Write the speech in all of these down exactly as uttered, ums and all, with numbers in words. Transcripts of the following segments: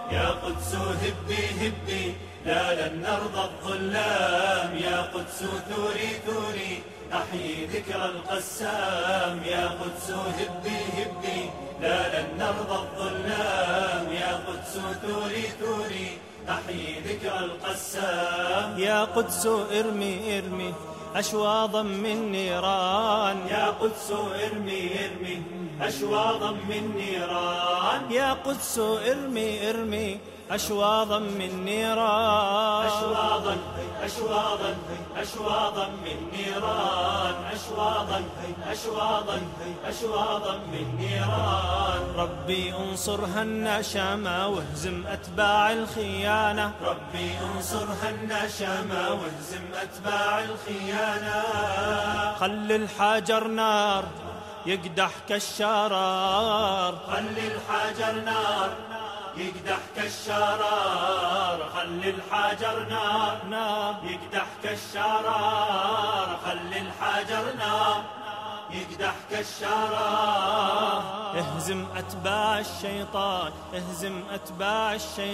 يا قدس هبي هبي لا لن نرضى الظلام، يا قدس ثوري ثوري أحيي ذكر القسام، يا قدس هبي هبي لا لن نرضى الظلام، يا قدس ثوري ثوري أحيي ذكر القسام. يا قدس ارمي ارمي أشواظا من نيران، يا قدس ارمي ارمي أشواظا من نيران، يا قدس ارمي ارمي أشواظا من نيران، أشواظا أشواظا أشواظا من نيران، أشواظا أشواظا أشواظا من نيران. ربي انصرها النشامى واهزم أتباع الخيانة، ربي انصرها النشامى واهزم أتباع الخيانة. خل الحجر نار يقدح كالشرار، خل الحجر نار يقدح كالشرار، خل الحجر نار نار يقدح كالشرار، خل الحجر نار يقدح كالشرار. اهزم أتباع الشيطان، اهزم أتباع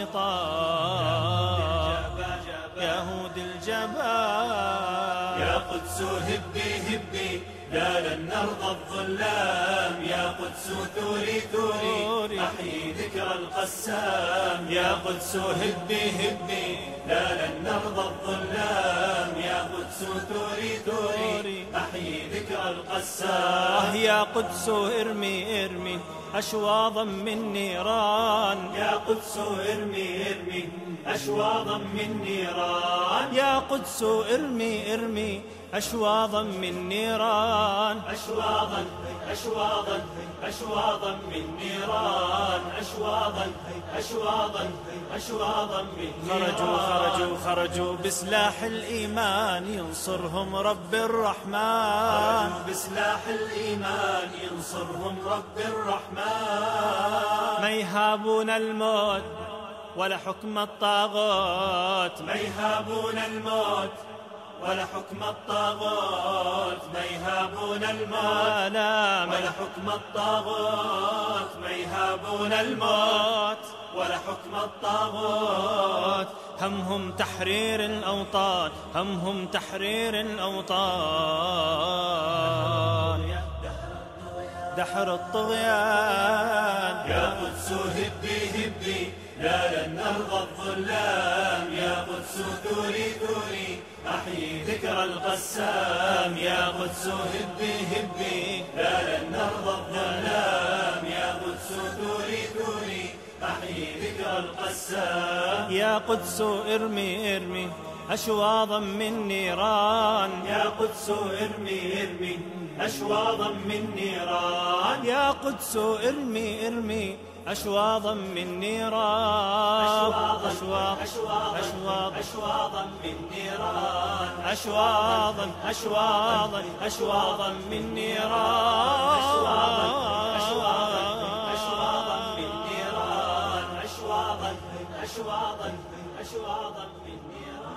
الشيطان، يهود الجبال. يا قدس هبي هبي لا لن نرضى الظلام، يا قدس ثوري ثوري أحيي ذكر القسام، يا قدس هبي هبي لا لن نرضى الظلام، يا قدس ثوري ثوري أحيي ذكر القسام. يا قدس ارمي ارمي أشواظا من نيران، يا قدس ارمي ارمي أشواظا من نيران، يا قدس ارمي ارمي أشواظا من نيران، أشواظا أشواظا أشواظا من نيران، أشواظا أشواظا أشواظا من نيران. خرجوا خرجوا خرجوا بسلاح الإيمان ينصرهم رب الرحمن، خرجوا بسلاح الإيمان ينصرهم رب الرحمن. ما يهابون الموت ولا حكم الطاغوت، ما يهابون الموت ولا حكم الطاغوت، ما يهابون الموت ولا حكم الطاغوت، ما يهابون الموت ولا حكم الطاغوت. همهم تحرير الأوطان، همهم تحرير الأوطان، دحر الطغيان. يا قدس هبي هبي لا لن نرضى الظلام، يا قدس ثوري ثوري أحيي ذكر القسام، يا قدس هبي هبي لا لن نرضى الظلام، يا قدس ثوري ثوري أحيي ذكر القسام. يا قدس ارمي ارمي أشواظا من نيران، يا قدس ارمي ارمي أشواظا من نيران، يا قدس ارمي ارمي أشواظا من نيران، أشواظا أشواظا أشواظا من نيران، أشواظا أشواظا أشواظا من نيران، أشواظا أشواظا أشواظا من نيران، أشواظا أشواظا أشواظا من نيران.